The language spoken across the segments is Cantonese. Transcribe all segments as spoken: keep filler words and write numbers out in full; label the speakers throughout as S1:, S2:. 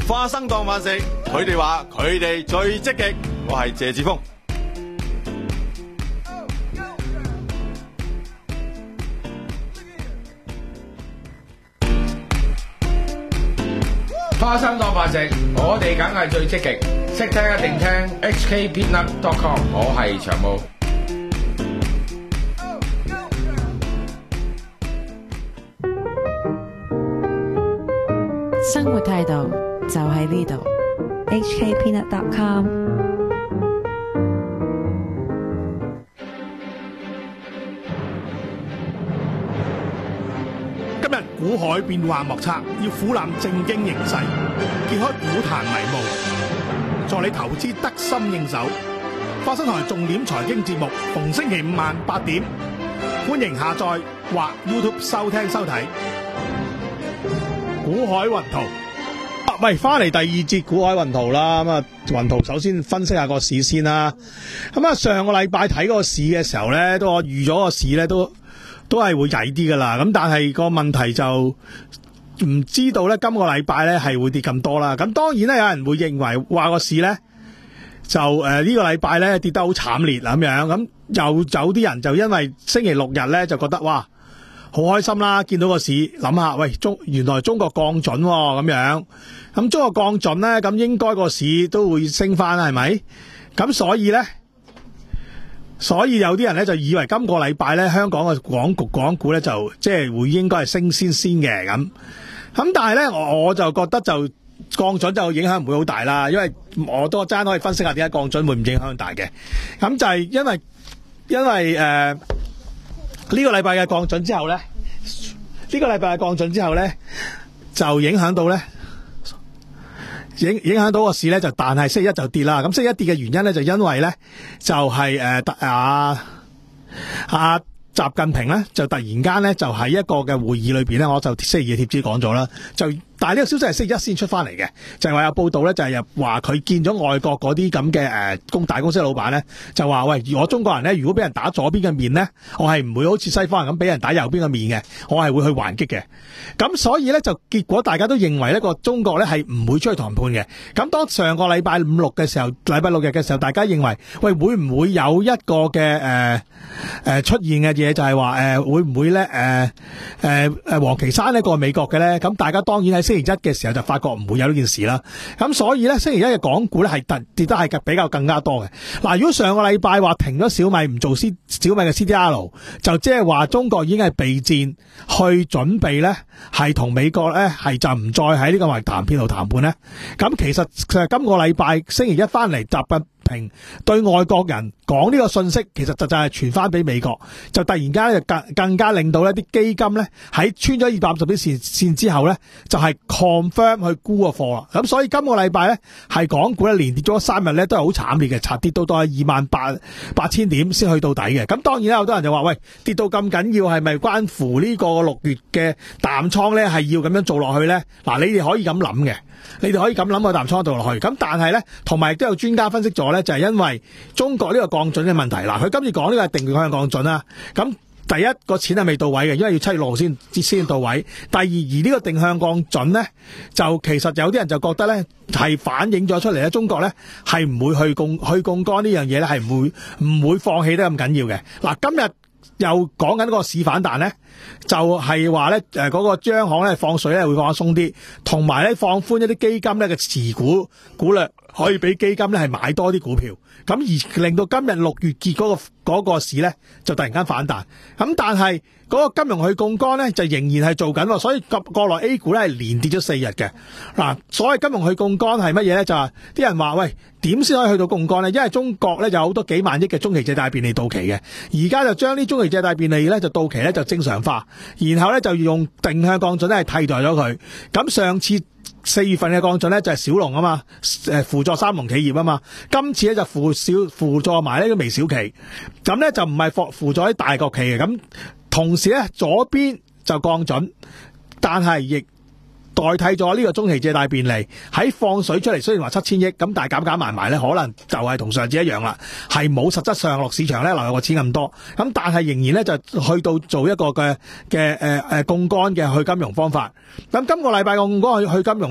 S1: 花生當飯食，佢哋話佢哋最積極。我係謝志峰。
S2: 花生當飯食，我哋梗係最積極，識聽一定聽 H K peanut dot com， 我係長毛。
S3: 生活態度就喺呢度 ，H K peanut dot com。
S4: 今日股海變幻莫測，要俯瞰正經形勢，揭開股壇迷霧，助你投資得心應手。花生台重點財經節目，逢星期五晚八點，歡迎下載或 YouTube 收聽收睇。股海雲圖，
S5: 啊，喂，翻嚟第二節股海雲圖啦。咁啊，雲圖首先分析下個市先啦。咁啊，上個禮拜睇個市嘅時候咧，都我預咗個市咧都都係會曳啲噶啦。咁但係個問題就唔知道咧，今個禮拜咧係會跌咁多啦。咁當然咧，有人會認為話個市咧就誒、呃這個、呢個禮拜咧跌得好慘烈咁樣。咁又有啲人就因為星期六日咧就覺得哇，好開心啦！見到個市，諗下，喂，中原來中國降準咁、哦、樣，咁中國降準咧，咁應該個市都會升翻，係咪？咁所以咧，所以有啲人咧就以為今個禮拜咧，香港嘅港局港股咧就即係會應該係升先先嘅咁。咁但係咧，我我就覺得就降準就影響唔會好大啦，因為我都爭可以分析下點解降準會唔影響大嘅。咁就係因為因為誒。呃呢個禮拜嘅降準之後咧，呢個禮拜嘅降準之後咧，就影響到咧，影影響到個市咧，就但係星期一就跌啦。咁星期一跌嘅原因咧，就因為咧，就係誒啊啊習近平咧，就突然間咧，就喺一個嘅會議裏邊咧，我就星期二嘅貼紙講咗啦，就。但係呢個消息係星期一先出翻嚟嘅，就係話有報道咧，就係話佢見咗外國嗰啲咁嘅誒公大公司嘅老闆咧，就話喂，我中國人咧，如果俾人打左邊嘅面咧，我係唔會好似西方人咁俾人打右邊嘅面嘅，我係會去還擊嘅。咁所以咧就結果大家都認為呢個中國咧係唔會出去談判嘅。咁當上個禮拜五六嘅時候，禮拜六日嘅時候，大家認為喂會唔會有一個嘅誒誒出現嘅嘢，就係話誒會唔會咧誒誒誒王岐山呢過美國嘅咧？咁大家當然喺星期一嘅時候就發覺唔會有呢件事啦，咁所以咧星期一嘅港股咧係突跌得係比較更加多嘅。嗱，如果上個禮拜話停咗小米唔做 C 小米嘅 C D R， 就即係話中國已經係備戰去準備咧，係同美國咧係就唔再喺呢個話談判度談判咧。咁其實其實今個禮拜星期一翻嚟習近平對外國人講呢個信息，其實就就係傳翻俾美國，就突然間咧就更更加令到呢啲基金咧喺穿咗二百五十天線線之後咧，就係 confirm 去沽個貨啦。咁所以今個禮拜咧係港股咧連跌咗三日咧，都係好慘烈嘅，插跌到到係二萬八八千點先去到底嘅。咁當然咧，好多人就話喂，跌到咁緊要，係咪關乎呢個六月嘅淡倉咧係要咁樣做落去咧？嗱，你哋可以咁諗嘅。你哋可以咁諗個淡倉度落去，咁但係咧，同埋亦都有專家分析咗咧，就係因為中國呢個降準嘅問題。嗱，佢今次講呢個係定向降準啦。咁第一個錢係未到位嘅，因為要七月六號先先到位。第二，而呢個定向降準咧，就其實有啲人就覺得咧係反映咗出嚟咧，中國咧係唔會去槓去槓桿呢樣嘢咧，係唔會唔會放棄得咁緊要嘅。嗱，今日又講緊個市反彈咧，就係話咧誒嗰個央行咧放水咧會放鬆啲，同埋咧放寬一啲基金咧嘅持股股量，可以俾基金咧係買多啲股票，咁而令到今日六月結嗰個嗰個市咧就突然間反彈。咁但係嗰個金融去槓桿咧就仍然係做緊，所以國國內 A 股咧係連跌咗四日嘅。嗱，所謂金融去槓桿係乜嘢咧？就係啲人話喂，點先可以去到槓桿咧？因為中國咧有好多幾萬億嘅中期借貸便利到期嘅，而家就將啲中期借貸便利咧就到期咧就正常化，然後咧就用定向降準咧係替代咗佢。咁上次四月份嘅降準咧就係小龍啊嘛，誒輔助三農企業啊嘛，今次咧就輔小輔助埋呢個微小企，咁咧就唔係輔輔助啲大國企嘅。咁同時咧左邊就降準，但係亦代替咗呢個中期借貸便利喺放水出嚟，雖然話七千億，咁但係減減埋埋咧，可能就係同上次一樣啦，係冇實質上落市場咧流入個錢咁多，咁但係仍然咧就去到做一個嘅嘅誒誒槓桿嘅去金融方法。咁今個禮拜個槓桿去去金融咧就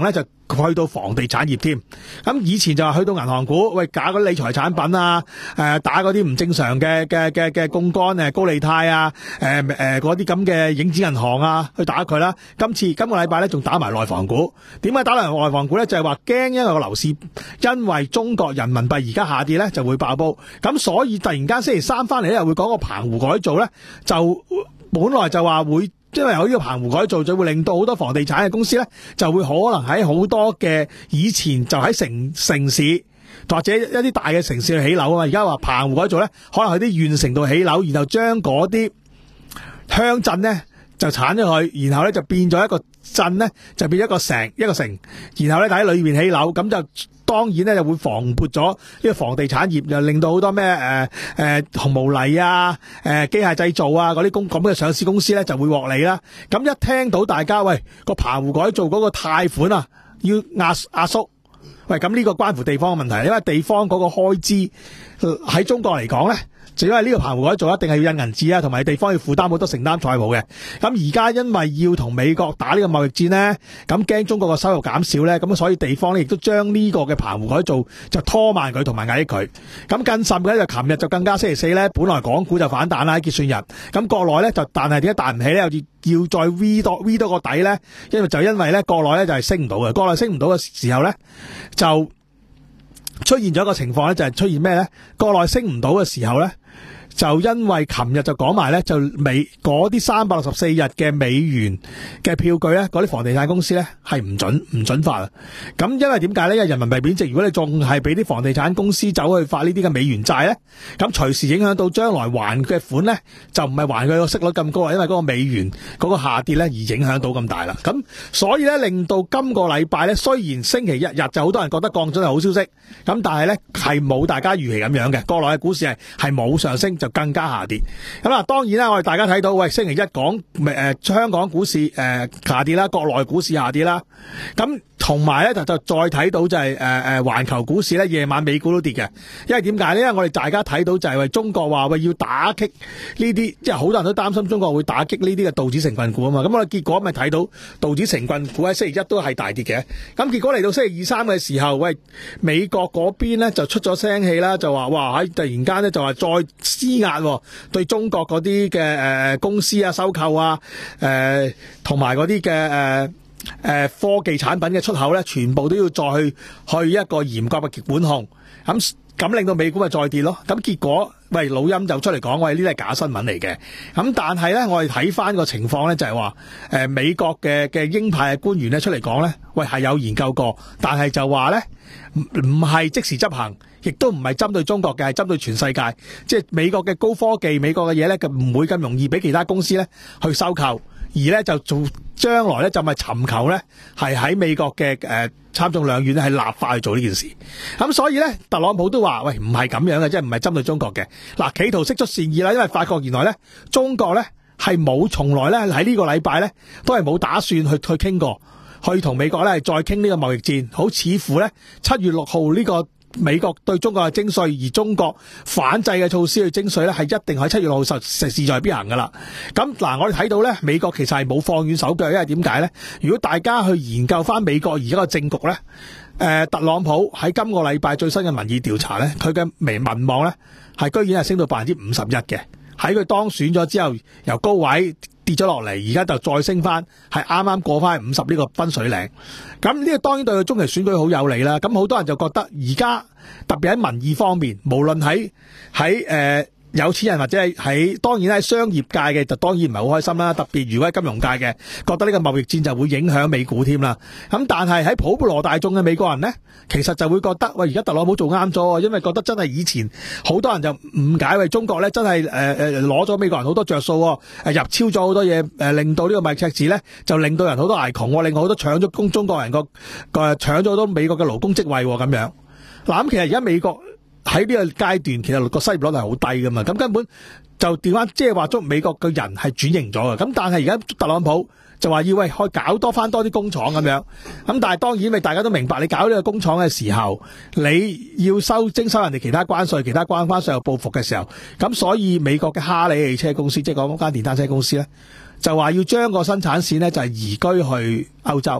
S5: 去到房地產業添。咁以前就話去到銀行股，喂搞嗰啲理財產品啊，誒打嗰啲唔正常嘅嘅嘅嘅槓桿誒高利貸啊，誒誒嗰啲咁嘅影子銀行啊，去打佢啦。今次今個禮拜咧仲打埋內房股，點解打埋內房股咧？就係話驚因為個樓市因為中國人民幣而家下跌咧就會爆煲，咁所以突然間星期三翻嚟咧又會講個澎湖改造咧，就本來就話會。因為有呢個澎湖改造，就會令到好多房地產嘅公司咧，就會可能喺好多嘅以前就喺城城市或者一啲大嘅城市去起樓啊嘛。而家話澎湖改造咧，可能去啲縣城度起樓，然後將嗰啲鄉鎮咧就剷咗佢，然後咧就變咗一個鎮咧，就變咗一個城一個城，然後咧喺裏面起樓，咁就。當然咧就會防撥咗呢個房地產業，又令到好多咩誒誒紅毛泥啊、誒、呃、機械製造啊嗰啲公咁嘅上市公司咧就會獲利啦。咁一聽到大家喂個澎湖改造嗰個貸款啊要壓壓縮，喂咁呢個關乎地方嘅問題，因為地方嗰個開支喺中國嚟講咧。就因為呢個澎湖改造一定係要印銀紙啊，同埋地方要負擔好多承擔債務嘅。咁而家因為要同美國打呢個貿易戰呢，咁驚中國嘅收入減少呢，咁所以地方呢亦都將呢個嘅澎湖改造就拖慢佢同埋壓抑佢。咁更甚嘅就琴日就更加星期四呢，本來港股就反彈啦，喺結算日。咁國內呢，就但係點解彈唔起呢？又要要再 V 多 V 多個底呢？因為就因為呢國內呢就係升唔到嘅，國內升唔到嘅時候呢，就出現咗一個情況呢，就係出現咩呢？國內升唔到嘅時候呢。就因為琴日就講埋咧，就美嗰啲三百六十四日嘅美元嘅票據咧，嗰啲房地產公司咧係唔準唔準發啊！咁因為點解咧？因為人民幣貶值，如果你仲係俾啲房地產公司走去發呢啲嘅美元債咧，咁隨時影響到將來還嘅款咧，就唔係還佢個息率咁高啊！因為嗰個美元嗰個下跌咧而影響到咁大啦。咁所以咧令到今個禮拜咧，雖然星期一日就好多人覺得降準係好消息，咁但係咧係冇大家預期咁樣嘅，國內嘅股市係係冇上升。就更加下跌，咁啊當然啦，我哋大家睇到，喂星期一講誒、呃、香港股市誒、呃、下跌啦，國內股市下跌啦，咁同埋咧就就再睇到就係誒誒環球股市咧夜晚美股都跌嘅，因為點解咧？因為我哋大家睇到就係喂中國話喂要打擊呢啲，即係好多人都擔心中國會打擊呢啲嘅道指成分股啊嘛，咁我哋結果咪睇到道指成分股喺星期一都係大跌嘅，咁結果嚟到星期二三嘅時候，喂美國嗰邊咧就出咗聲氣啦，就話哇喺突然間咧就話再施壓對中國嗰啲嘅誒公司啊收購啊誒同埋嗰啲嘅誒誒科技產品嘅出口咧，全部都要再去去一個嚴格嘅管控，咁咁令到美股咪再跌咯。咁結果喂老陰就出嚟講，喂呢啲係假新聞嚟嘅。咁但係咧，我哋睇翻個情況咧，就係話誒美國嘅嘅鷹派嘅官員咧出嚟講咧，喂係有研究過，但係就話咧唔唔係即時執行。亦都唔係針對中國嘅，係針對全世界。即係美國嘅高科技、美國嘅嘢咧，佢唔會咁容易俾其他公司咧去收購，而咧就做將來咧就咪尋求咧係喺美國嘅誒參眾兩院係立法去做呢件事。咁所以咧，特朗普都話：喂，唔係咁樣嘅，即係唔係針對中國嘅。嗱，企圖釋出善意啦，因為發覺原來咧中國咧係冇從來咧喺呢個禮拜咧都係冇打算去去傾過，去同美國咧再傾呢個貿易戰。好似乎咧七月六號呢個。美國對中國嘅徵稅，而中國反制嘅措施去徵稅咧，係一定喺七月六號實實勢在必行噶啦。咁嗱，我哋睇到咧，美國其實係冇放軟手腳，因為點解咧？如果大家去研究翻美國而家個政局咧，誒、呃，特朗普喺今個禮拜最新嘅民意調查咧，佢嘅民民望咧係居然係升到百分之五十一嘅。喺佢當選咗之後，由高位跌咗落嚟，而家就再升翻，係啱啱過翻五十呢個分水嶺。咁呢個當然對佢中期選舉好有利啦。咁好多人就覺得而家特別喺民意方面，無論喺喺誒有錢人或者係喺當然喺商業界嘅，就當然唔係好開心啦。特別如果喺金融界嘅，覺得呢個貿易戰就會影響美股添啦。咁但係喺普羅大眾嘅美國人呢，其實就會覺得喂，而家特朗普做啱咗，因為覺得真係以前好多人就誤解為中國咧，真係誒誒攞咗美國人好多着數，誒入超咗好多嘢，誒令到呢個貿易赤字咧，就令到人好多挨窮，令好多搶咗工中國人個個搶咗好多美國嘅勞工職位咁樣。嗱，咁其實而家美國喺呢個階段，其實個失業率係好低噶嘛，咁根本就調翻，即係話中美國嘅人係轉型咗嘅。咁但係而家特朗普就話要喂，可以搞多翻多啲工廠咁樣。咁但係當然，咪大家都明白，你搞呢個工廠嘅時候，你要收徵收人哋其他關稅、其他關翻稅又報復嘅時候，咁所以美國嘅哈利汽車公司，即係嗰間電單車公司咧，就話要將個生產線咧就係移居去歐洲。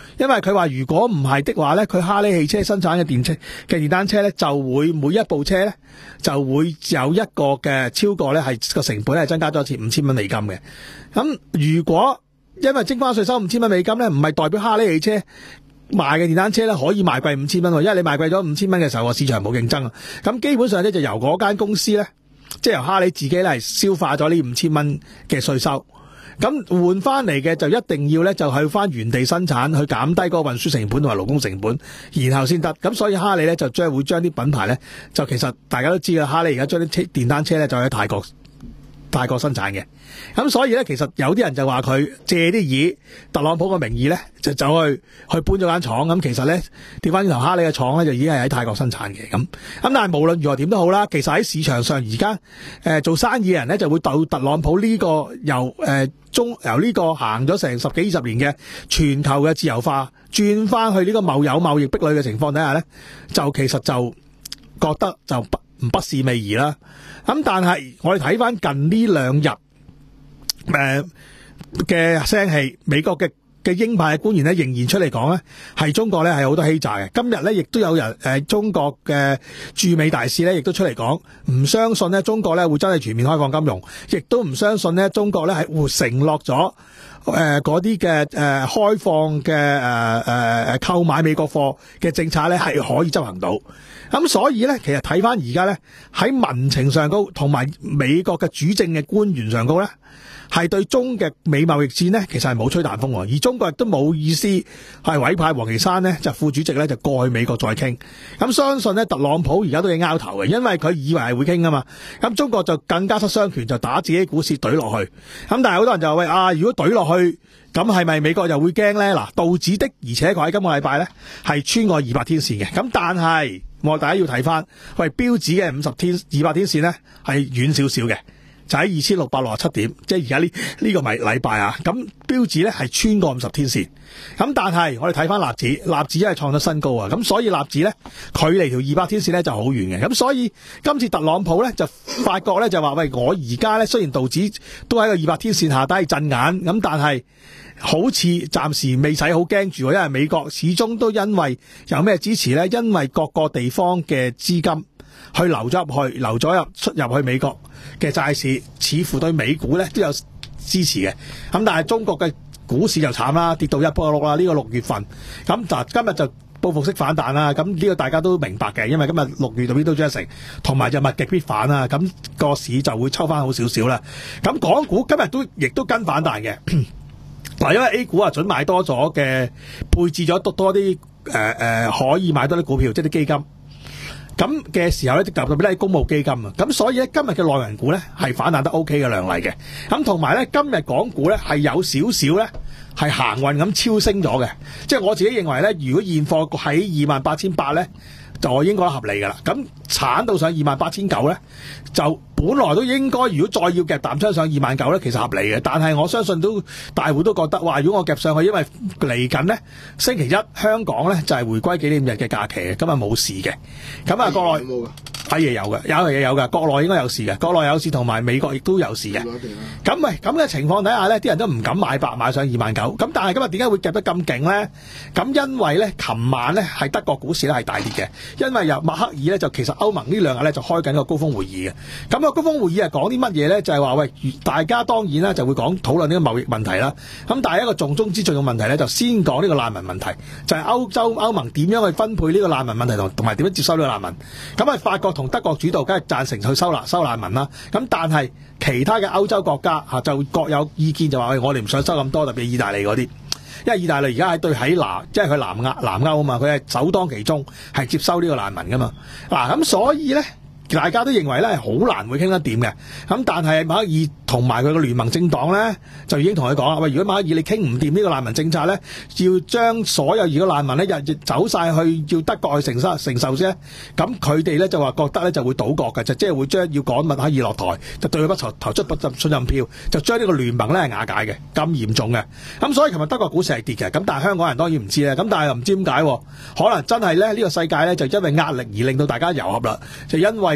S5: 因為佢話如果唔係的話咧，佢哈利汽車生產嘅電車嘅電單車咧，就會每一部車咧就會有一個嘅超過咧係個成本係增加咗一次五千蚊美金嘅。咁如果因為徵翻稅收五千蚊美金咧，唔係代表哈利汽車賣嘅電單車咧可以賣貴五千蚊，因為你賣貴咗五千蚊嘅時候，個市場冇競爭啊。咁基本上咧就由嗰間公司咧，即係由哈利自己咧係消化咗呢五千蚊嘅稅收。咁換翻嚟嘅就一定要咧就去翻原地生產，去減低嗰個運輸成本同埋勞工成本，然後先得。咁所以哈利咧就將會將啲品牌咧，就其實大家都知啦，哈利而家將啲車電單車咧就喺泰國泰國生產嘅。咁所以咧其實有啲人就話佢借啲以特朗普嘅名義咧就走去去搬咗間廠，咁其實咧調翻轉頭哈利嘅廠咧就已經係喺泰國生產嘅。咁咁但係無論如何點都好啦，其實喺市場上而家誒做生意嘅人咧就會到特朗普呢個由誒、呃、中由呢個行咗成十幾二十年嘅全球嘅自由化轉翻去呢個貿有貿易壁壘嘅情況底下咧，就其實就覺得就不唔不是味兒啦。咁但係我哋睇翻近呢兩日誒嘅聲氣，美國嘅嘅鷹派嘅官員咧仍然出嚟講咧，係中國咧係好多欺詐嘅。今日咧亦都有人誒、呃、中國嘅駐美大使咧，亦都出嚟講，唔相信咧中國咧會真係全面開放金融，亦都唔相信咧中國咧係會承諾咗誒嗰啲嘅誒開放嘅誒誒誒購買美國貨嘅政策咧係可以執行到。咁所以咧，其實睇翻而家咧喺民情上高，同埋美國嘅主政嘅官員上高咧，係對中嘅美貿易戰呢，其實係冇吹彈風，而中國亦都冇意思係委派王岐山呢，就副主席咧就過去美國再傾。咁相信呢，特朗普而家都要拗頭嘅，因為佢以為係會傾啊嘛。咁中國就更加失雙權，就打自己股市懟落去。咁但係好多人就話喂啊，如果懟落去，咁係咪美國又會驚呢？嗱，道指的而且確喺今個禮拜呢係穿過二百天線嘅。咁但係我大家要睇翻，喂，標指嘅五十天、二百天線呢係遠少少嘅。就喺二千六百六十七點，即係而家呢呢個咪禮拜啊，咁標指咧係穿過五十天線，咁但係我哋睇翻納指，納指係創咗新高啊，咁所以納指咧距離條二百天線咧就好遠嘅，咁所以今次特朗普咧就發覺咧就話喂，我而家咧雖然道指都喺個二百天線下低震眼，咁但係好似暫時未使好驚住，因為美國始終都因為有咩支持咧，因為各個地方嘅資金去流咗入去，流咗入出入去美國嘅債市，似乎對美股咧都有支持嘅。咁但係中國嘅股市就慘啦，跌到一波碌啦。呢個六月份，咁嗱今日就報復式反彈啦。咁呢個大家都明白嘅，因為今日六月度邊都漲成，同埋就物極必反啦。咁個市就會抽翻好少少啦。咁港股今日都亦都跟反彈嘅。嗱，因為 A 股啊準買多咗嘅，配置咗多多啲誒誒可以買多啲股票，即係啲基金。咁嘅時候咧，特別咧公募基金啊，咁所以咧今日嘅內銀股咧係反彈得 O K 嘅亮麗嘅，咁同埋咧今日港股咧係有少少咧係行運咁超升咗嘅，即係我自己認為咧，如果現貨喺二萬八千八咧，就應該合理噶啦，咁鏟到上二萬八千九咧，就本來都應該，如果再要夾淡倉上二萬九咧，其實合理嘅。但係我相信都大戶都覺得，哇！如果我夾上去，因為嚟緊咧星期一香港咧就係回歸紀念日嘅假期嘅，今日冇事嘅。咁啊，國內係嘢有嘅，有嘢有嘅，國內應該有事嘅，國內有事同埋美國亦都有事嘅。咁喂，咁嘅情況底下咧，啲人都唔敢買白買上二萬九。咁但係今日點解會夾得咁勁咧？咁因為咧，琴晚咧係德國股市咧係大跌嘅。因為由默克爾咧就其實歐盟呢兩日咧就開緊個高峰會議嘅，咁個高峰會議係講啲乜嘢咧？就係話喂，大家當然啦就會講討論呢個貿易問題啦。咁但係一個重中之重嘅問題咧，就先講呢個難民問題，就係歐洲歐盟點樣去分配呢個難民問題同同埋點樣接收呢個難民。咁啊法國同德國主導，梗係贊成去收納收難民啦。咁但係其他嘅歐洲國家嚇就各有意見，就話喂，我哋唔想收咁多，特別意大利嗰啲。因為意大利而家係對喺南，即係佢南亞南歐啊嘛，佢係首當其衝係接收呢個難民噶嘛。嗱咁所以咧，大家都認為咧係好難會傾得掂嘅。咁但係默克爾同埋佢個聯盟政黨咧，就已經同佢講啦，喂，如果默克爾你傾唔掂呢個難民政策咧，要將所有如果難民咧日日走晒去要德國去承受承受先，咁佢哋咧就話覺得咧就會倒閣嘅，就即係會將要趕默克爾落台，就對佢不投投出不信任票，就將呢個聯盟咧係瓦解嘅，咁嚴重嘅。咁所以琴日德國股市係跌嘅，咁但係香港人當然唔知啦。咁但係又唔知點解，可能真係咧呢個世界咧就因為壓力而令到大家糅合啦，就因為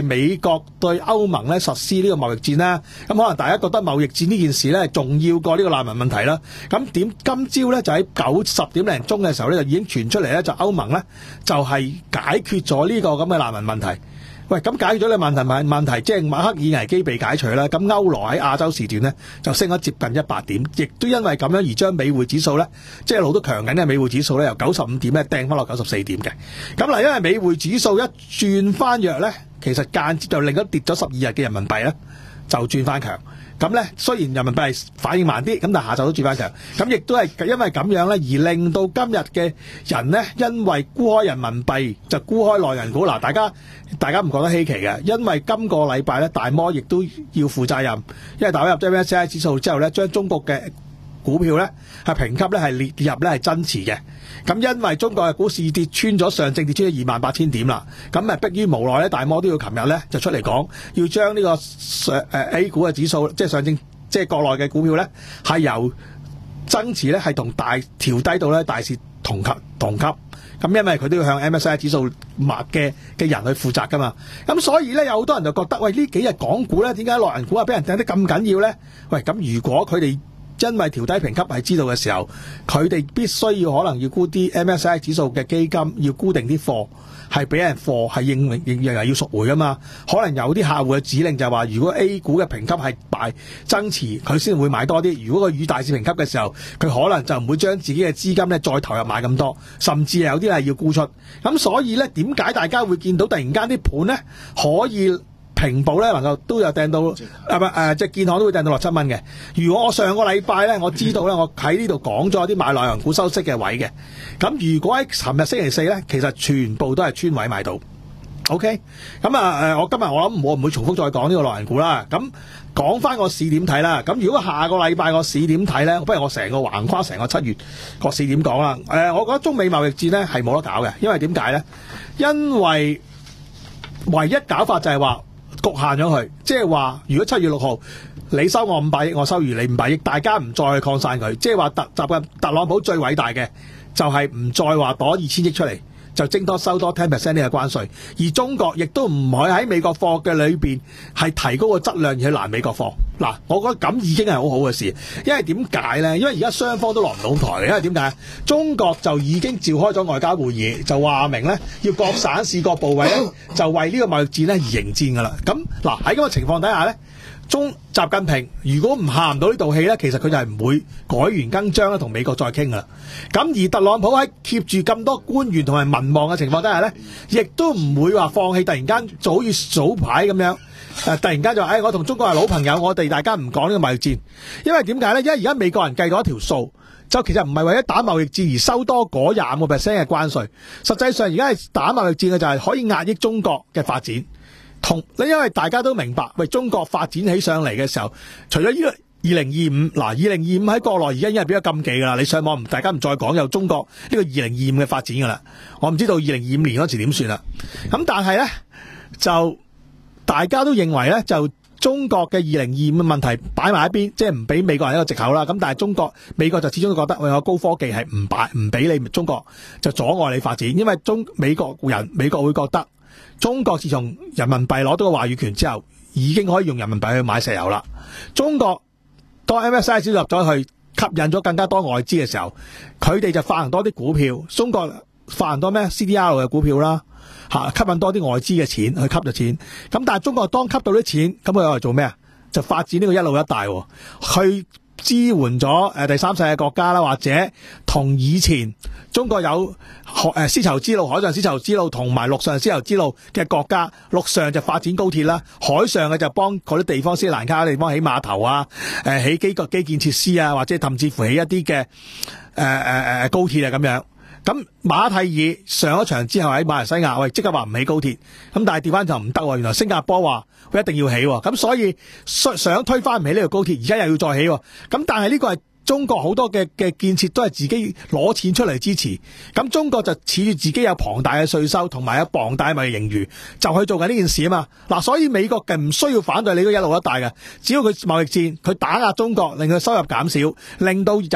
S5: 美國對歐盟咧實施呢個貿易戰啦。咁可能大家覺得貿易戰呢件事咧重要過呢個難民問題啦。咁點今朝咧就喺九十點零鐘嘅時候咧就已經傳出嚟咧，就歐盟咧就係解決咗呢個咁嘅難民問題。喂，咁解決咗呢個問題問問題，即係馬克爾危機被解除啦。咁歐羅喺亞洲時段咧就升咗接近一百點，亦都因為咁樣而將美匯指數咧，即係一路都強緊嘅美匯指數咧，由九十五點咧掟翻落九十四點嘅。咁嗱，因為美匯指數一轉翻弱咧，其實間接就令到跌咗十二日嘅人民幣咧就轉翻強。咁咧，雖然人民幣係反應慢啲，咁但係下晝都轉翻強。咁亦都係因為咁樣咧，而令到今日嘅人咧，因為沽開人民幣就沽開內銀股。嗱，大家大家唔覺得稀奇嘅，因為今個禮拜咧，大摩亦都要負責任，因為大摩入咗 M S C I 指數之後咧，將中國嘅股票咧係評級咧係列入咧係增持嘅。咁因為中國嘅股市跌穿咗上證，跌穿咗二萬八千點啦，咁咪迫於無奈咧，大摩都要琴日咧就出嚟講，要將呢個上誒 A 股嘅指數，即係上證，即係國內嘅股票咧，係由增持咧係同大調低到咧大市同級同級。咁因為佢都要向 M S C I 指數嘅嘅人去負責噶嘛，咁所以咧有好多人就覺得，喂，呢幾日港股咧點解內銀股啊俾人掟得咁緊要咧？喂，咁如果佢哋因為調低評級係知道嘅時候，佢哋必須要可能要沽啲 M S C I 指數嘅基金，要沽定啲貨，係俾人貨係認認認係要贖回噶嘛。可能有啲客戶嘅指令就係話，如果 A 股嘅評級係大增持，佢先會買多啲。如果佢與大市評級嘅時候，佢可能就唔會將自己嘅資金咧再投入買咁多，甚至有啲係要沽出。咁所以咧，點解大家會見到突然間啲盤咧可以平保咧能夠都有掟到啊？唔誒，即係建行都會掟到六七蚊嘅。如果我上個禮拜咧，我知道咧，我喺呢度講咗啲買內銀股收息嘅位嘅。咁如果喺尋日星期四咧，其實全部都係穿位買到。OK， 咁啊誒，我今日我諗我唔會重複再講呢個內銀股啦。咁講翻個市點睇啦。咁如果下個禮拜個市點睇咧，不如我成個橫跨成個七月個市點講啦。誒，我覺得中美貿易戰咧係冇得搞嘅，因為點解咧？因為唯一搞法就係話，局限咗佢，即係話如果七月六號你收我五百億，我收餘你五百億，大家唔再去擴散佢，即係話特習近特朗普最偉大嘅就係唔再話攞二千億出嚟，就徵多收多 ten percent 呢個關稅，而中國亦都唔可以喺美國貨嘅裏邊係提高個質量而去攔美國貨。嗱，我覺得咁已經係好好嘅事，因為點解呢？因為而家雙方都落唔到台，因為點解？中國就已經召開咗外交會議，就話明呢要各省市各部委呢就為呢個貿易戰呢而迎戰噶啦。咁嗱，喺咁嘅情況底下呢，中習近平如果唔下唔到呢道氣呢，其實佢就係唔會改弦更張咧，同美國再傾噶啦。咁而特朗普喺貼住咁多官員同埋民望嘅情況底下呢，亦都唔會話放棄，突然間就好似早排咁樣。誒，突然間就話，誒、哎，我同中國係老朋友，我哋大家唔講呢個貿易戰，因為點解呢？因為而家美國人計咗一條數，就其實唔係為咗打貿易戰而收多嗰廿五個 percent 嘅關稅，實際上而家係打貿易戰嘅就係可以壓抑中國嘅發展。同，因為大家都明白，喂，中國發展起上嚟嘅時候，除咗呢個二零二五，嗱，二零二五喺國內而家已經係變咗禁忌噶啦，你上網唔，大家唔再講有中國呢個二零二五嘅發展噶啦，我唔知道二零二五年嗰時點算啦。咁但係呢，就。大家都認為咧，就中國嘅二零二五嘅問題擺埋一邊，即係唔俾美國人一個藉口啦。咁但係中國美國就始終都覺得，喂，我高科技係唔擺唔俾你中國就阻礙你發展，因為中美國人美國會覺得中國自從人民幣攞到個話語權之後，已經可以用人民幣去買石油啦。中國當 M S C I 入咗去，吸引咗更加多外資嘅時候，佢哋就發行多啲股票。中國發行多咩 C D R 嘅股票啦。吓，吸引多啲外資嘅錢去吸咗錢，咁但係中國當吸到啲錢，咁佢又做咩啊？就發展呢個一路一帶，去支援咗誒第三世界國家啦，或者同以前中國有誒絲綢之路、海上絲綢之路同埋陸上絲綢之路嘅國家，陸上就發展高鐵啦，海上嘅就幫嗰啲地方斯里蘭卡嘅地方起碼頭啊，誒起幾個基建設施啊，或者甚至乎起一啲嘅誒誒誒高鐵啊咁樣。咁馬蒂爾上咗場之後喺馬來西亞，喂，即刻話唔起高鐵，咁但係調翻就唔得喎。原來新加坡話佢一定要起，咁所以想推翻唔起呢個高鐵，而家又要再起。咁但係呢個係中國好多嘅嘅建設都係自己攞錢出嚟支持，咁中國就恃住自己有龐大嘅稅收同埋有龐大嘅盈餘，就去做緊呢件事啊嘛。嗱，所以美國嘅唔需要反對你嗰一路一帶嘅，只要佢貿易戰，佢打壓中國，令佢收入減少，令到人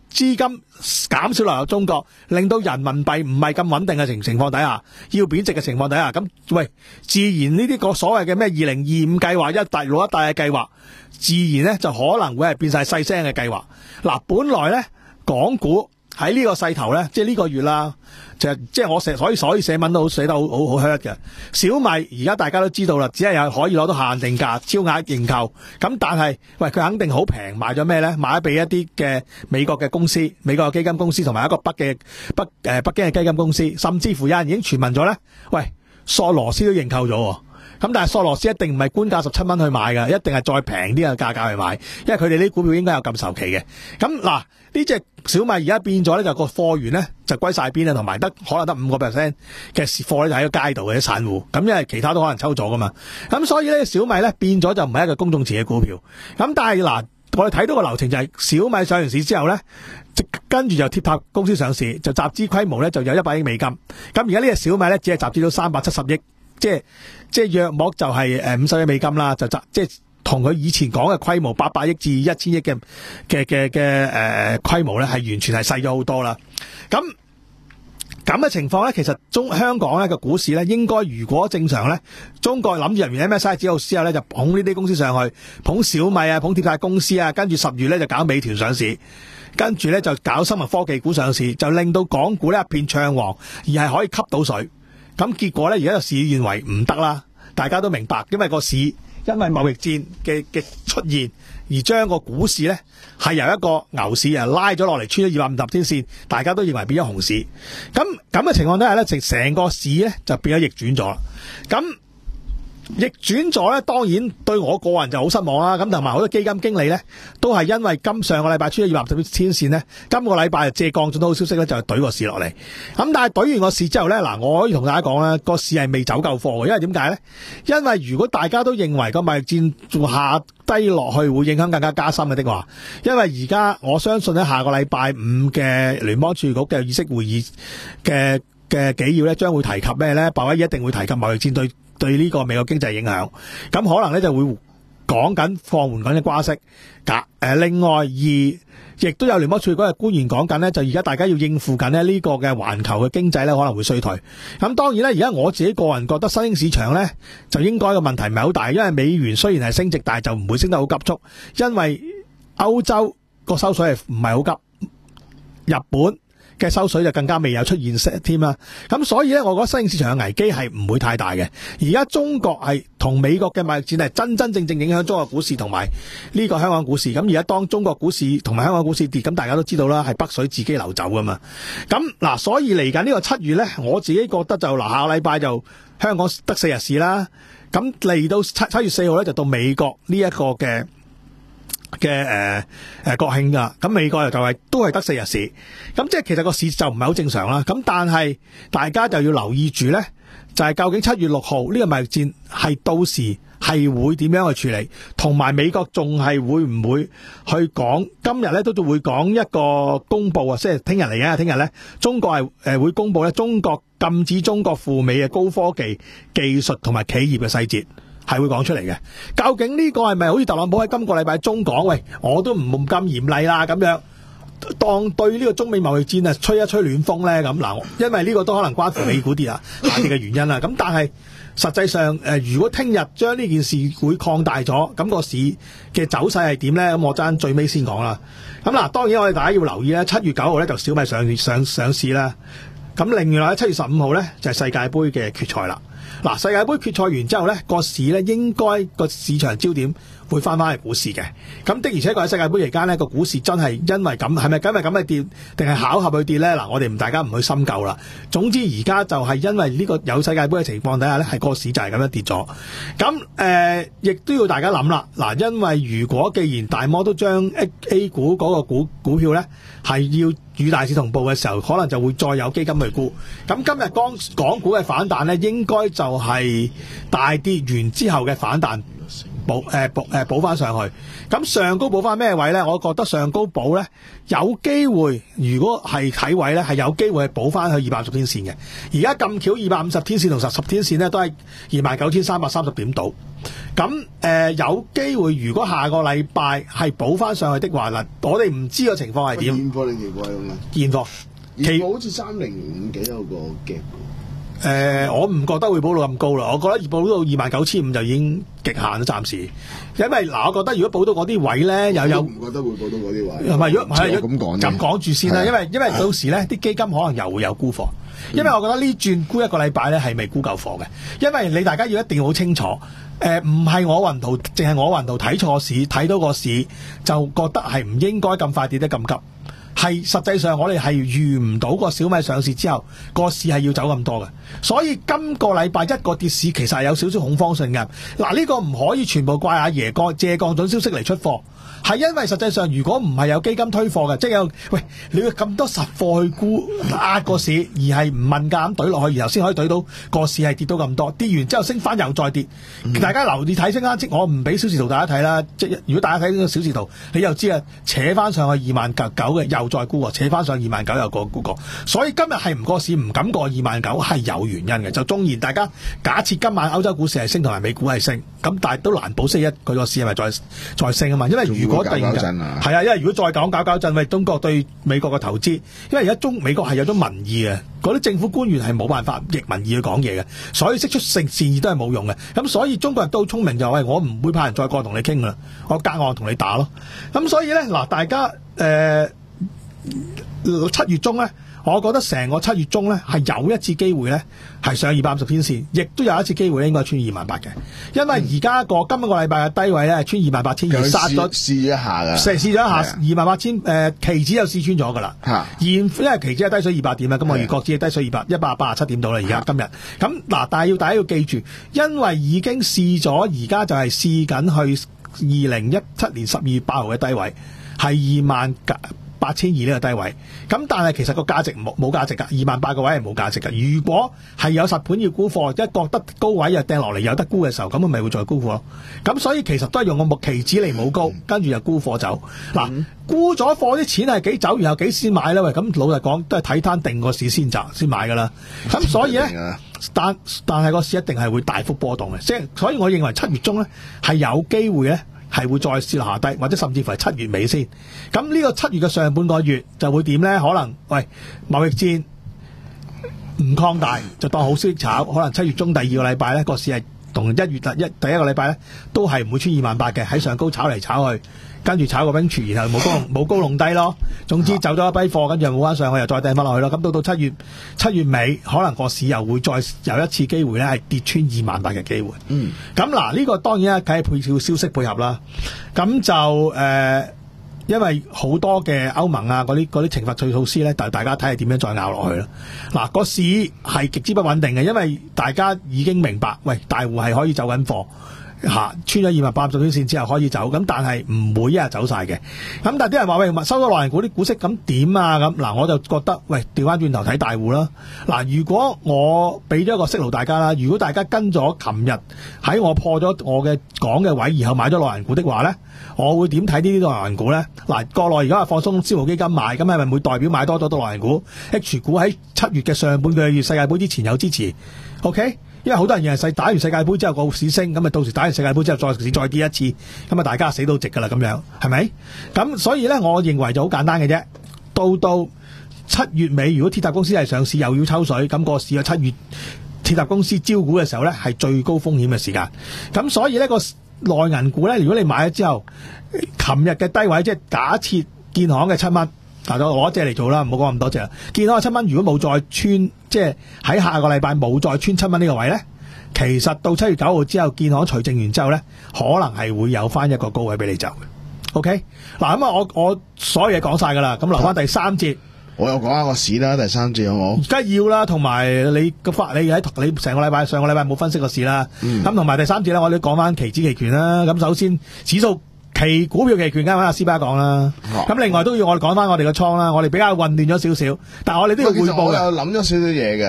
S5: 資金減少流入中國，令到人民幣唔係咁穩定嘅情情況底下，要貶值嘅情況底下，咁喂，自然呢啲個所謂嘅咩二零二五計劃、一帶六一帶嘅計劃，自然咧就可能會係變晒細聲嘅計劃。嗱，本來咧港股喺呢個勢頭咧，即係呢個月啦，就即係我寫，所以所以寫文都好寫得好好好 hurt 嘅。小米而家大家都知道啦，只係有可以攞到限定價、超額認購。咁但係，喂，佢肯定好平，賣咗咩咧？賣咗俾一啲嘅美國嘅公司、美國嘅基金公司同埋一個北嘅北誒北京嘅基金公司，甚至乎有人已經傳聞咗咧，喂，索羅斯都認購咗喎。咁但係索羅斯一定唔係官價十七蚊去買嘅，一定係再平啲嘅價格去買，因為佢哋啲股票應該有禁售期嘅。咁嗱，呢隻小米而家變咗咧，就個貨源咧就歸晒邊啊，同埋得可能得五個 percent 嘅貨咧就喺個街度嘅啲散戶，咁因為其他都可能抽咗噶嘛。咁所以咧小米咧變咗就唔係一個公眾持嘅股票。咁但係嗱，我哋睇到個流程就係小米上完市之後咧，跟住就貼塔公司上市，就集資規模咧就有一百億美金。咁而家呢隻小米咧只係集資到三百七十億。即係即係約莫就係誒五十億美金啦，就集即係同佢以前講嘅規模八百億至一千億嘅嘅嘅嘅誒規模咧，係完全係細咗好多啦。咁咁嘅情況咧，其實中香港咧個股市咧，應該如果正常咧，中國諗住入完 M S C I 指數之後咧，就捧呢啲公司上去，捧小米啊，捧貼塔公司啊，跟住十月咧就搞美團上市，跟住咧就搞生物科技股上市，就令到港股咧一片暢旺，而係可以吸到水。咁結果咧，而家就事與願違唔得啦，大家都明白，因為個市因為貿易戰嘅嘅出現，而將個股市咧係由一個牛市啊拉咗落嚟，穿咗二百五十天線，大家都認為變咗熊市。咁咁嘅情況底下咧，成成個市咧就變咗逆轉咗啦。咁逆轉咗咧，當然對我個人就好失望啦。咁同埋好多基金經理咧，都係因為今上個禮拜穿咗二百五十天線咧，今個禮拜就借降準到好消息咧，就係懟個市落嚟。咁但係懟完個市之後咧，嗱，我可以同大家講咧，個市係未走夠貨嘅，因為點解咧？因為如果大家都認為個貿易戰仲下低落去會影響更加加深嘅的話，因為而家我相信咧，下個禮拜五嘅聯邦儲備局嘅議息會議嘅嘅紀要咧，將會提及咩咧？鮑威爾一定會提及貿易戰對對呢個美國經濟影響，咁可能咧就會講緊放緩緊嘅加息。誒，另外二亦都有聯邦儲備局嘅官員講緊咧，就而家大家要應付緊咧呢個嘅環球嘅經濟咧可能會衰退。咁當然咧，而家我自己個人覺得新興市場咧就應該個問題唔係好大，因為美元雖然係升值，但係就唔會升得好急速，因為歐洲個收水係唔係好急，日本嘅收水就更加未有出現息添啦，咁所以咧，我覺得新興市場嘅危機係唔會太大嘅。而家中國係同美國嘅貿易戰係真真正正影響中國股市同埋呢個香港股市。咁而家當中國股市同埋香港股市跌，咁大家都知道啦，係北水自己流走噶嘛。咁嗱，所以嚟緊呢個七月咧，我自己覺得就嗱，下個禮拜就香港得四日市啦。咁嚟到七七月四號咧，就到美國呢一個嘅。嘅誒誒國慶噶，咁美國又就係都係得四日市，咁即係其實個市就唔係好正常啦。咁但係大家就要留意住咧，就係究竟七月六號呢個貿易戰係到時係會點樣去處理，同埋美國仲係會唔會去講？今日咧都仲會講一個公佈啊，即係聽日嚟嘅，聽日咧中國係誒會公佈咧中國禁止中國赴美嘅高科技技術同埋企業嘅細節。係會講出嚟嘅，究竟呢個係咪好似特朗普喺今個禮拜中講？喂，我都唔咁嚴厲啦，咁樣當對呢個中美貿易戰啊吹一吹暖風咧咁嗱，因為呢個都可能關乎美股跌啊下跌嘅原因啦。咁但係實際上誒、呃，如果聽日將呢件事會擴大咗，咁、個市嘅走勢係點咧？咁我爭最尾先講啦。咁嗱，當然我哋大家要留意咧，七月九號咧就小米上上上市啦。咁另外咧七月十五號咧就係、是、世界盃嘅決賽啦。嗱，世界盃決賽完之後咧，個市咧應該個市場焦點會翻翻去股市嘅。咁的而且確喺世界盃期間咧，個股市真係因為咁，係咪因為咁嘅跌，定係巧合去跌咧？嗱，我哋唔大家唔去深究啦。總之而家就係因為呢個有世界盃嘅情況底下咧，係個市就係咁樣跌咗。咁誒，亦都要大家諗啦。嗱，因為如果既然大摩都將 A, A 股嗰個股股票咧係要與大市同步嘅時候，可能就會再有基金去沽。咁今日港港股嘅反彈咧，應該就係大跌完之後嘅反彈， 補誒補誒補翻上去。咁上高補翻咩位咧？我覺得上高補咧有機會，如果係睇位咧係有機會係補翻去二百五十天線嘅。而家咁巧，二百五十天線同十十天線咧都係二萬九千三百三十點度。咁誒、呃、有機會，如果下個禮拜係補翻上去的話，嗱，我哋唔知個情況係點。
S6: 現貨定期貨咁啊？
S5: 現貨，
S6: 現貨好似三零五幾有個 gap。
S5: 誒、呃，我唔覺得會補到咁高啦，我覺得補到二萬九千五就已經極限啦，暫時。因為嗱，我覺得如果補到嗰啲位咧，又有
S6: 唔覺得會補到嗰啲位。
S5: 唔係，如果係
S6: 咁講
S5: 咁講住先啦，
S6: 係
S5: 因為因為到時咧啲基金可能又會有沽貨，因為我覺得呢轉沽一個禮拜咧係未沽夠貨嘅，因為你大家要一定要好清楚，誒唔係我雲圖，淨係我雲圖睇錯市，睇到個市就覺得係唔應該咁快跌得咁急。係實際上我哋係預唔到個小米上市之後個市係要走咁多嘅，所以今個禮拜一個跌市其實係有少少恐慌性嘅。嗱，呢個唔可以全部怪阿爺個借降準消息嚟出貨，係因為實際上如果唔係有基金推貨嘅，即係有喂你要咁多實貨去沽壓個市，而係唔問價咁懟落去，然後先可以懟到個市係跌到咁多，跌完之後升翻又再跌。嗯、大家留意睇升啦，即我唔俾小時圖大家睇啦，即如果大家睇呢個小時圖，你又知啊，扯翻上去二萬九九嘅又再沽，扯翻上二萬九又過沽過，所以今日係唔過市唔敢過二萬九係有原因嘅。就縱然大家假設今晚歐洲股市係升同埋美股係升，咁但係都難保星期一佢個市係咪再再升啊嘛？因為如果突然間係啊，因為如果再講搞搞震，喂中國對美國嘅投資，因為而家中美國係有咗民意嘅，嗰啲政府官員係冇辦法逆民意去講嘢嘅，所以釋出善善意都係冇用嘅。咁所以中國人都好聰明，就係我唔會派人再過同你傾啦，我隔岸同你打咯。咁所以咧嗱，大家誒。呃七月中咧，我覺得成個七月中咧係有一次機會咧係上二百五十天線，亦都有一次機會咧應該穿二萬八嘅，因為而家個今個禮拜嘅低位咧係穿二萬八千二，殺咗
S6: 試一下噶，
S5: 試試咗一下二萬八千誒期指就試穿咗噶啦，現因為期指係低水二百點啦，咁我預國指係低水二百一百八十七點到啦，而家今日咁嗱，但係要大家要記住，因為已經試咗，而家就係試緊去二零一七年十二月八號嘅低位係二萬八千二呢個低位，咁但係其實個價值冇冇價值㗎，二萬八個位係冇價值㗎。如果係有實盤要沽貨，一覺得高位又掟落嚟有得沽嘅時候，咁佢咪會再沽貨咯。咁所以其實都係用個木期指嚟冇高，跟住又沽貨走。嗱，沽咗貨啲錢係幾走，然後幾先買咧？喂，咁老實講都係睇攤定個市先賺先買㗎啦。咁所以咧，但但係個市一定係會大幅波動嘅，即係所以我認為七月中咧係有機會咧。係會再試下低，或者甚至乎係七月尾先。咁呢個七月嘅上半個月就會點呢？可能喂貿易戰唔擴大，就當好消息炒。可能七月中第二個禮拜呢個市係同一月第一第一個禮拜呢都係唔會穿二萬八嘅，喺上高炒嚟炒去，跟住炒個冰柱，然後冇高冇高弄低咯。總之走咗一批貨，跟住又冇翻上去，又再掟翻落去咯。咁到到七月七月尾，可能個市又會再有一次機會咧，係跌穿二萬八嘅機會。嗯，咁嗱，呢個當然啦，梗係配套消息配合啦。咁就誒、呃，因為好多嘅歐盟啊，嗰啲嗰啲懲罰措施咧，但係大家睇係點樣再拗落去啦。嗱，個市係極之不穩定嘅，因為大家已經明白，喂，大戶係可以走緊貨。吓穿咗二萬八十天線之後可以走，咁但係唔會一日走晒嘅。咁但係啲人話喂，收咗內銀股啲股息咁點啊？咁嗱，我就覺得喂，調翻轉頭睇大戶啦。嗱，如果我俾咗一個息路大家啦，如果大家跟咗琴日喺我破咗我嘅講嘅位，然後買咗內銀股的話咧，我會點睇呢啲內銀股咧？嗱，國內而家係放鬆私募基金買，咁係咪會代表買多咗多內銀股 ？H 股喺七月嘅上半個月世界盃之前有支持 ，OK？因為好多人認為世打完世界盃之後個市升，咁啊到時打完世界盃之後再市再跌一次，咁啊大家死到直噶啦咁樣，係咪？咁所以咧，我認為就好簡單嘅啫。到到七月尾，如果鐵塔公司係上市又要抽水，咁個市啊七月鐵塔公司招股嘅時候咧，係最高風險嘅時間。咁所以呢個內銀股咧，如果你買咗之後，琴日嘅低位即係假設建行嘅七蚊。嗱，我攞一隻嚟做啦，唔好講咁多隻啦。見到個七蚊，如果冇再穿，即係喺下個禮拜冇再穿七蚊呢個位咧，其實到七月九號之後，建行除淨完之後咧，可能係會有翻一個高位俾你走嘅。OK，嗱咁啊，我我所有嘢講晒噶啦，咁留翻第三節，
S6: 我又講下個市啦，第三節好唔好？
S5: 而家要啦，同埋你個法，你喺你成個禮拜上個禮拜冇分析個市啦，咁同埋第三節咧，我哋講翻期指期權啦。咁首先指數。期股票期權啱啱阿斯巴講啦，咁、哦、另外都要我哋講翻我哋嘅倉啦，我哋比較混亂咗少少，但係我哋都要匯報嘅。
S6: 我有諗咗少少嘢嘅，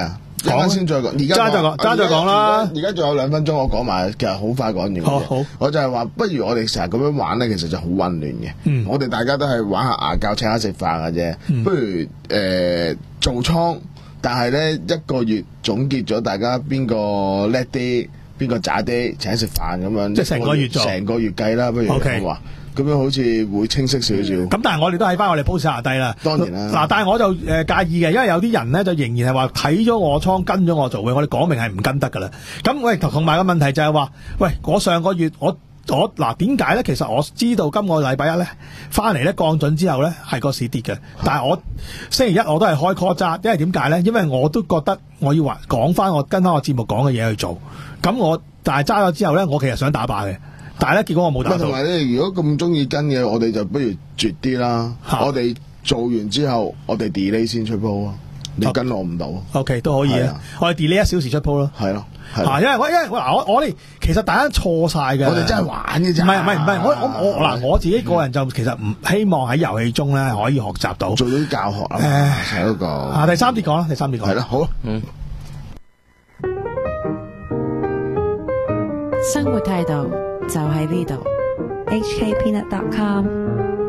S6: 陣間先再講，而家
S5: 揸再講，揸再講啦。
S6: 而家仲有兩分鐘，我講埋，其實好快講完嘅啫。
S5: 好好
S6: 我就係話，不如我哋成日咁樣玩咧，其實就好混亂嘅。
S5: 嗯
S6: 我哋大家都係玩下牙膠，請下食飯嘅啫。
S5: 嗯
S6: 不如誒、呃、做倉，但係咧一個月總結咗大家邊個叻啲，邊個渣啲，請食飯咁樣。
S5: 即係成個月做
S6: 成個月計啦，不如
S5: OK
S6: 咁話。咁樣好似會清晰少少。
S5: 咁但係我哋都喺翻我哋 post 下低啦。
S6: 當然啦
S5: 嗱，但係我就誒、呃、介意嘅，因為有啲人咧就仍然係話睇咗我倉跟咗我做嘅，我哋講明係唔跟得噶啦。咁喂，同埋個問題就係話，喂，我上個月我我嗱點解咧？其實我知道今個禮拜一咧翻嚟咧降準之後咧係個市跌嘅，但係我星期一我都係開 call 揸，因為點解咧？因為我都覺得我要話講翻我跟翻我節目講嘅嘢去做。咁我但係揸咗之後咧，我其實想打靶嘅。但係咧，結果我冇打到。
S6: 同埋咧，如果咁中意跟嘅，我哋就不如絕啲啦。我哋做完之後，我哋 delay 先出鋪啊。你跟我唔到。
S5: O K 都可以啊。我哋 delay 一小時出鋪咯。
S6: 係咯。
S5: 嚇，因為我因為嗱我我哋其實大家錯晒嘅。
S6: 我哋真係玩嘅咋。
S5: 唔係唔係唔係，我我我嗱我自己個人就其實唔希望喺遊戲中咧可以學習到。
S6: 做到啲教學啊。誒，嗰個。
S5: 啊，第三節講啦，第三節講。
S6: 係啦，好。嗯。
S3: 生活態度就喺呢度。H K Peanut dot com